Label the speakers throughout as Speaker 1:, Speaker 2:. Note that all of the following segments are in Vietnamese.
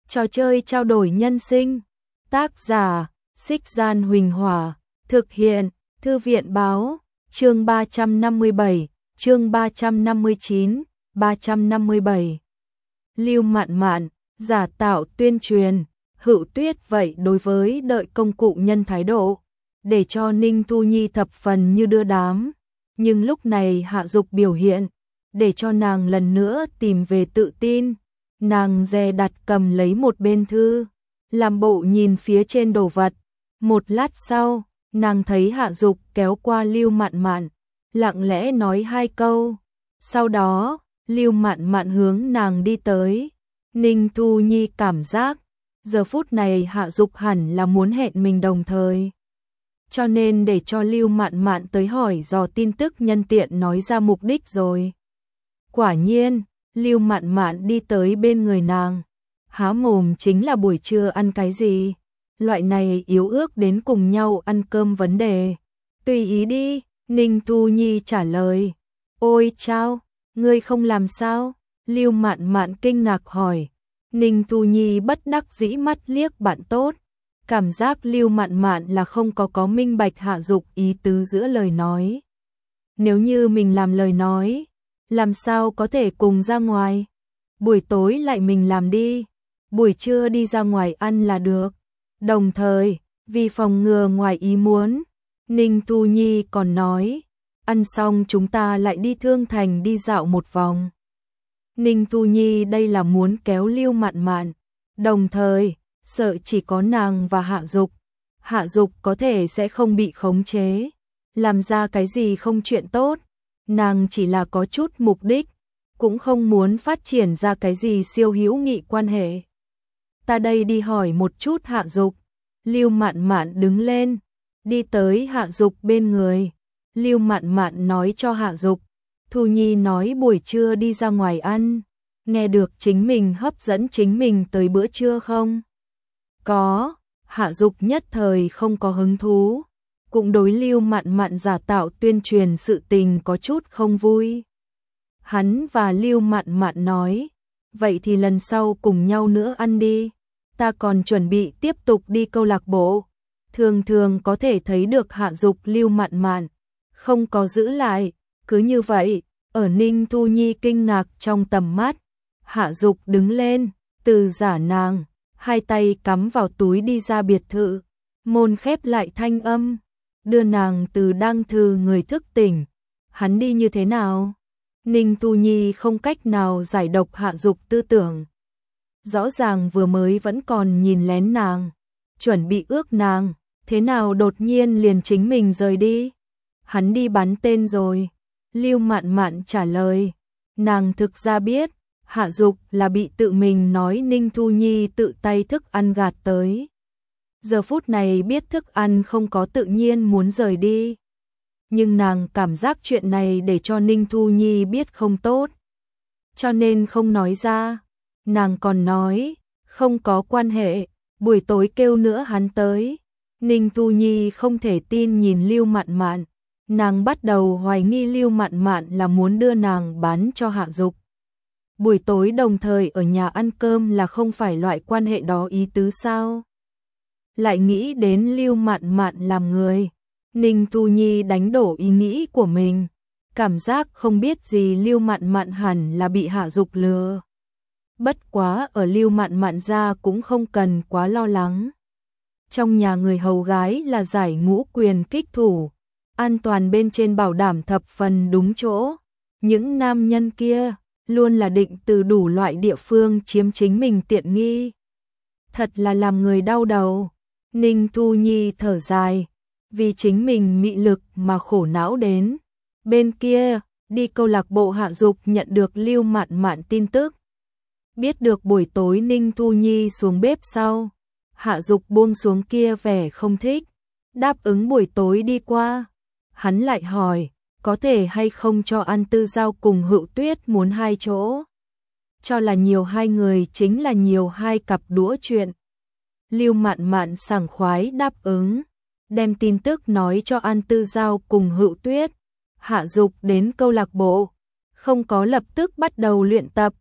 Speaker 1: Trò chơi trao đổi nhân sinh. Tác giả: Xích Gian Huỳnh Hỏa. Thực hiện: Thư viện báo. Chương 357, chương 359, 357. Lưu Mạn Mạn, giả tạo tuyên truyền. Hữu Tuyết vậy đối với đợi công cụ nhân thái độ, để cho Ninh Thu Nhi thập phần như đưa đám. Nhưng lúc này Hạ Dục biểu hiện, để cho nàng lần nữa tìm về tự tin. Nàng dè đặt cầm lấy một bên thư, làm bộ nhìn phía trên đồ vật. Một lát sau, nàng thấy Hạ Dục kéo qua Lưu Mạn Mạn, lặng lẽ nói hai câu. Sau đó, Lưu Mạn Mạn hướng nàng đi tới. Ninh Thu Nhi cảm giác, giờ phút này Hạ Dục hẳn là muốn hẹn mình đồng thời. Cho nên để cho Lưu Mạn Mạn tới hỏi dò tin tức, nhân tiện nói ra mục đích rồi. Quả nhiên, Lưu Mạn Mạn đi tới bên người nàng, há mồm chính là buổi trưa ăn cái gì. Loại này yếu ước đến cùng nhau ăn cơm vấn đề. Tùy ý đi, Ninh Thu Nhi trả lời. Ôi chao, ngươi không làm sao? Lưu Mạn Mạn kinh ngạc hỏi. Ninh Thu Nhi bất đắc dĩ mắt liếc bạn tốt. Cảm giác Lưu Mạn Mạn là không có minh bạch Hạ Dục ý tứ giữa lời nói. Nếu như mình làm lời nói, làm sao có thể cùng ra ngoài? Buổi tối lại mình làm đi, buổi trưa đi ra ngoài ăn là được. Đồng thời, vì phòng ngừa ngoài ý muốn, Ninh Thu Nhi còn nói, ăn xong chúng ta lại đi Thương Thành đi dạo một vòng. Ninh Thu Nhi đây là muốn kéo Lưu Mạn Mạn, đồng thời, sợ chỉ có nàng và Hạ Dục có thể sẽ không bị khống chế, làm ra cái gì không chuyện tốt. Nàng chỉ là có chút mục đích, cũng không muốn phát triển ra cái gì siêu hữu nghị quan hệ. Ta đây đi hỏi một chút Hạ Dục. Lưu Mạn Mạn đứng lên, đi tới Hạ Dục bên người. Lưu Mạn Mạn nói cho Hạ Dục, Thu Nhi nói buổi trưa đi ra ngoài ăn, nghe được chính mình hấp dẫn chính mình tới bữa trưa không? Có. Hạ Dục nhất thời không có hứng thú, cũng đối Lưu Mạn Mạn giả tạo tuyên truyền sự tình có chút không vui. Hắn và Lưu Mạn Mạn nói, vậy thì lần sau cùng nhau nữa ăn đi, ta còn chuẩn bị tiếp tục đi câu lạc bộ. Thường thường có thể thấy được Hạ Dục Lưu Mạn Mạn không có giữ lại, cứ như vậy, ở Ninh Thu Nhi kinh ngạc trong tầm mắt, Hạ Dục đứng lên, từ giả nàng, hai tay cắm vào túi đi ra biệt thự, môn khép lại thanh âm, đưa nàng từ đang thư người thức tỉnh. Hắn đi như thế nào? Ninh Thu Nhi không cách nào giải độc Hạ Dục tư tưởng. Rõ ràng vừa mới vẫn còn nhìn lén nàng, chuẩn bị ước nàng, thế nào đột nhiên liền chính mình rời đi? Hắn đi bắn tên rồi. Lưu Mạn Mạn trả lời. Nàng thực ra biết, Hạ Dục là bị tự mình nói Ninh Thu Nhi tự tay thức ăn gạt tới. Giờ phút này biết thức ăn không có tự nhiên muốn rời đi. Nhưng nàng cảm giác chuyện này để cho Ninh Thu Nhi biết không tốt, cho nên không nói ra. Nàng còn nói, không có quan hệ, buổi tối kêu nữa hắn tới. Ninh Thu Nhi không thể tin nhìn Lưu Mạn Mạn, nàng bắt đầu hoài nghi Lưu Mạn Mạn là muốn đưa nàng bán cho Hạ Dục. Buổi tối đồng thời ở nhà ăn cơm là không phải loại quan hệ đó ý tứ sao? Lại nghĩ đến Lưu Mạn Mạn làm người, Ninh Thu Nhi đánh đổ ý nghĩ của mình, cảm giác không biết gì Lưu Mạn Mạn hẳn là bị Hạ Dục lừa. Bất quá ở Lưu Mạn Mạn ra cũng không cần quá lo lắng. Trong nhà người hầu gái là giải ngũ quyền kích thủ, an toàn bên trên bảo đảm thập phần đúng chỗ. Những nam nhân kia luôn là định từ đủ loại địa phương chiếm chính mình tiện nghi. Thật là làm người đau đầu. Ninh Thu Nhi thở dài, vì chính mình mị lực mà khổ não đến. Bên kia, đi câu lạc bộ Hạ Dục nhận được Lưu Mạn Mạn tin tức. Biết được buổi tối Ninh Thu Nhi xuống bếp sau, Hạ Dục buông xuống kia vẻ không thích, đáp ứng buổi tối đi qua. Hắn lại hỏi, có thể hay không cho ăn Tư Giao cùng Hữu Tuyết muốn hai chỗ. Cho là nhiều hai người chính là nhiều hai cặp đũa chuyện. Lưu Mạn Mạn sảng khoái đáp ứng, đem tin tức nói cho An Tư Giao cùng Hữu Tuyết. Hạ Dục đến câu lạc bộ, không có lập tức bắt đầu luyện tập.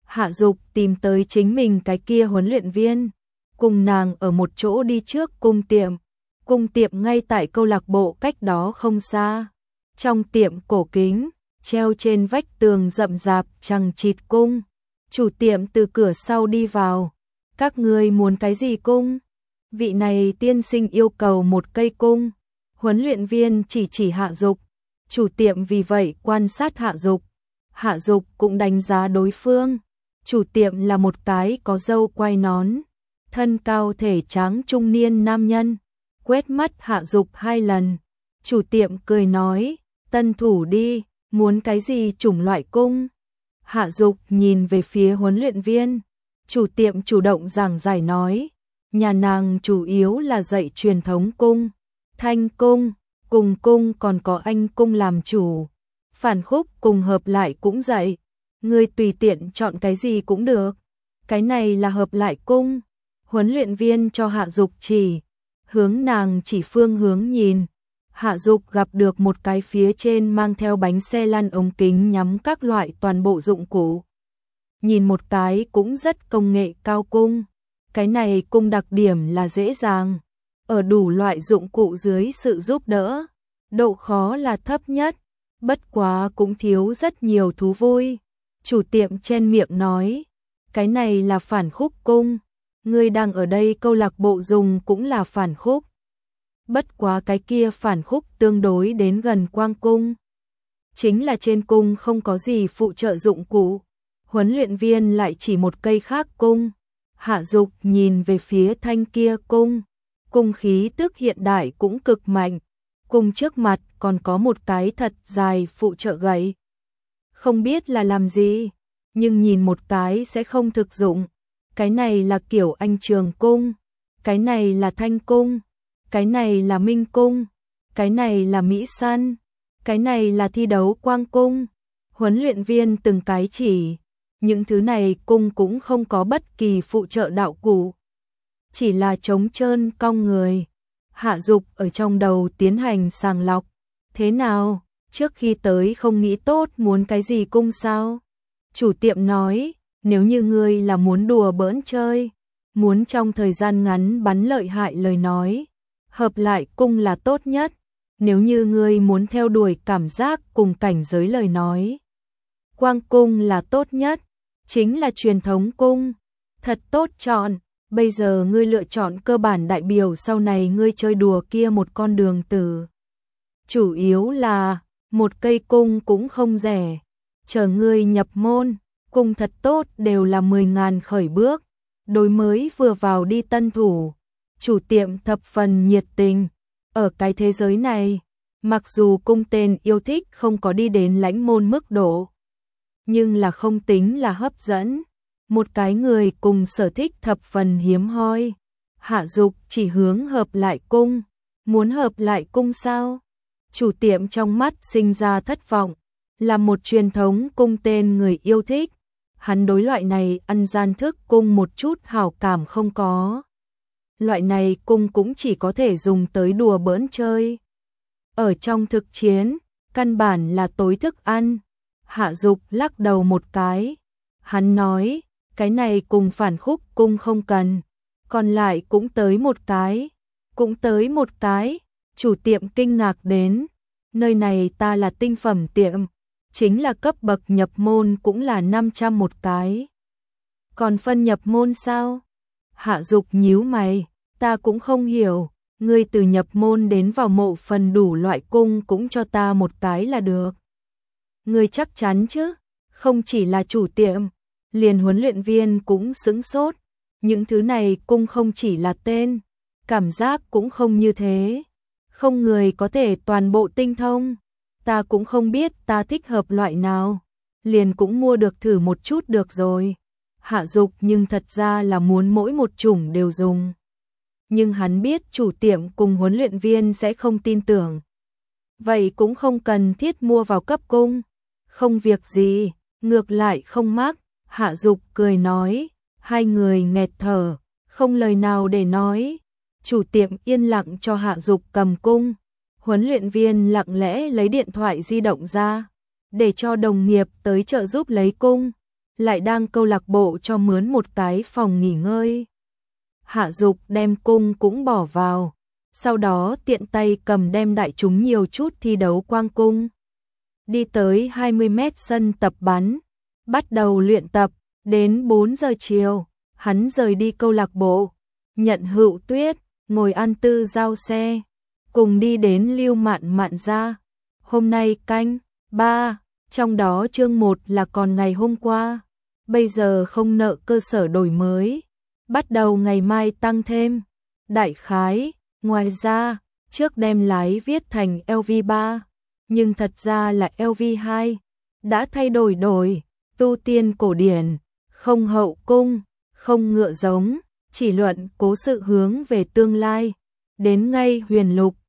Speaker 1: Hạ Dục tìm tới chính mình cái kia huấn luyện viên, cùng nàng ở một chỗ đi trước cung tiệm. Cung tiệm ngay tại câu lạc bộ cách đó không xa. Trong tiệm cổ kính, treo trên vách tường rậm rạp chằng chịt cung. Chủ tiệm từ cửa sau đi vào. Các ngươi muốn cái gì cung? Vị này tiên sinh yêu cầu một cây cung. Huấn luyện viên chỉ Hạ Dục. Chủ tiệm vì vậy quan sát Hạ Dục. Hạ Dục cũng đánh giá đối phương. Chủ tiệm là một cái có râu quai nón, thân cao thể tráng trung niên nam nhân. Quét mắt Hạ Dục 2 lần. Chủ tiệm cười nói, tân thủ đi, muốn cái gì chủng loại cung? Hạ Dục nhìn về phía huấn luyện viên. Chủ tiệm chủ động giảng giải nói, nhà nàng chủ yếu là dạy truyền thống cung, thanh cung, cùng cung còn có anh cung làm chủ. Phản khúc cùng hợp lại cũng dạy, ngươi tùy tiện chọn cái gì cũng được. Cái này là hợp lại cung. Huấn luyện viên cho Hạ Dục chỉ, hướng nàng chỉ phương hướng nhìn. Hạ Dục gặp được một cái phía trên mang theo bánh xe lăn ống kính nhắm các loại toàn bộ dụng cụ. Nhìn một cái cũng rất công nghệ cao cung. Cái này cung đặc điểm là dễ dàng, ở đủ loại dụng cụ dưới sự giúp đỡ. Độ khó là thấp nhất, bất quá cũng thiếu rất nhiều thú vui. Chủ tiệm chen miệng nói, cái này là phản khúc cung. Ngươi đang ở đây câu lạc bộ dùng cũng là phản khúc. Bất quá cái kia phản khúc tương đối đến gần quang cung. Chính là trên cung không có gì phụ trợ dụng cụ. Huấn luyện viên lại chỉ một cây khác cung. Hạ Dục nhìn về phía thanh kia cung. Cung khí tức hiện đại cũng cực mạnh. Cung trước mặt còn có một cái thật dài phụ trợ gậy. Không biết là làm gì, nhưng nhìn một cái sẽ không thực dụng. Cái này là kiểu anh trường cung, cái này là thanh cung, cái này là minh cung, cái này là mỹ săn, cái này là thi đấu quang cung. Huấn luyện viên từng cái chỉ, những thứ này cung cũng không có bất kỳ phụ trợ đạo cụ, chỉ là trống trơn cong người. Hạ Dục ở trong đầu tiến hành sàng lọc. Thế nào, trước khi tới không nghĩ tốt muốn cái gì cung sao? Chủ tiệm nói, nếu như ngươi là muốn đùa bỡn chơi, muốn trong thời gian ngắn bắn lợi hại lời nói, hợp lại cung là tốt nhất. Nếu như ngươi muốn theo đuổi cảm giác cùng cảnh giới lời nói, quang cung là tốt nhất, chính là truyền thống cung. Thật tốt chọn, bây giờ ngươi lựa chọn cơ bản đại biểu sau này ngươi chơi đùa kia một con đường từ. Chủ yếu là, một cây cung cũng không rẻ. Chờ ngươi nhập môn, cung thật tốt đều là 10.000 khởi bước. Đối mới vừa vào đi tân thủ, chủ tiệm thập phần nhiệt tình. Ở cái thế giới này, mặc dù cung tên yêu thích không có đi đến lãnh môn mức độ, nhưng là không tính là hấp dẫn. Một cái người cùng sở thích thập phần hiếm hoi. Hạ Dục chỉ hướng hợp lại cung. Muốn hợp lại cung sao? Chủ tiệm trong mắt sinh ra thất vọng. Là một truyền thống cung tên người yêu thích. Hắn đối loại này ăn gian thức cung một chút hảo cảm không có. Loại này cung cũng chỉ có thể dùng tới đùa bỡn chơi. Ở trong thực chiến, căn bản là tối thức ăn. Hạ Dục lắc đầu một cái. Hắn nói, cái này cùng phản khúc cung không cần. Còn lại cũng tới một cái. Cũng tới một cái. Chủ tiệm kinh ngạc đến. Nơi này ta là tinh phẩm tiệm. Chính là cấp bậc nhập môn cũng là 500 một cái. Còn phân nhập môn sao? Hạ Dục nhíu mày. Ta cũng không hiểu. Ngươi từ nhập môn đến vào mộ phần đủ loại cung cũng cho ta một cái là được. Ngươi chắc chắn chứ? Không chỉ là chủ tiệm, liền huấn luyện viên cũng sững sốt. Những thứ này cung không chỉ là tên, cảm giác cũng không như thế. Không người có thể toàn bộ tinh thông. Ta cũng không biết ta thích hợp loại nào. Liền cũng mua được thử một chút được rồi. Hạ Dục nhưng thật ra là muốn mỗi một chủng đều dùng. Nhưng hắn biết chủ tiệm cùng huấn luyện viên sẽ không tin tưởng. Vậy cũng không cần thiết mua vào cấp cung. Không việc gì, ngược lại không mắc. Hạ Dục cười nói. Hai người nghẹt thở, không lời nào để nói. Chủ tiệm yên lặng cho Hạ Dục cầm cung. Huấn luyện viên lặng lẽ lấy điện thoại di động ra, để cho đồng nghiệp tới trợ giúp lấy cung. lại đang câu lạc bộ cho mướn một cái phòng nghỉ ngơi. Hạ Dục đem cung cũng bỏ vào, sau đó tiện tay cầm đem đại chúng nhiều chút thi đấu quang cung. Đi tới 20 mét sân tập bắn, bắt đầu luyện tập, đến 4 giờ chiều, hắn rời đi câu lạc bộ, nhận Hữu Tuyết, ngồi ăn tư giao xe, cùng đi đến Lưu Mạn Mạn gia. Hôm nay canh 3, trong đó chương 1 là còn ngày hôm qua, bây giờ không nợ cơ sở đổi mới, bắt đầu ngày mai tăng thêm. Đại khái, ngoài ra, trước đem lái viết thành LV3, nhưng thật ra là LV2, đã thay đổi, tu tiên cổ điển, không hậu cung, không ngựa giống, chỉ luận cố sự hướng về tương lai. Đến ngay huyền lục,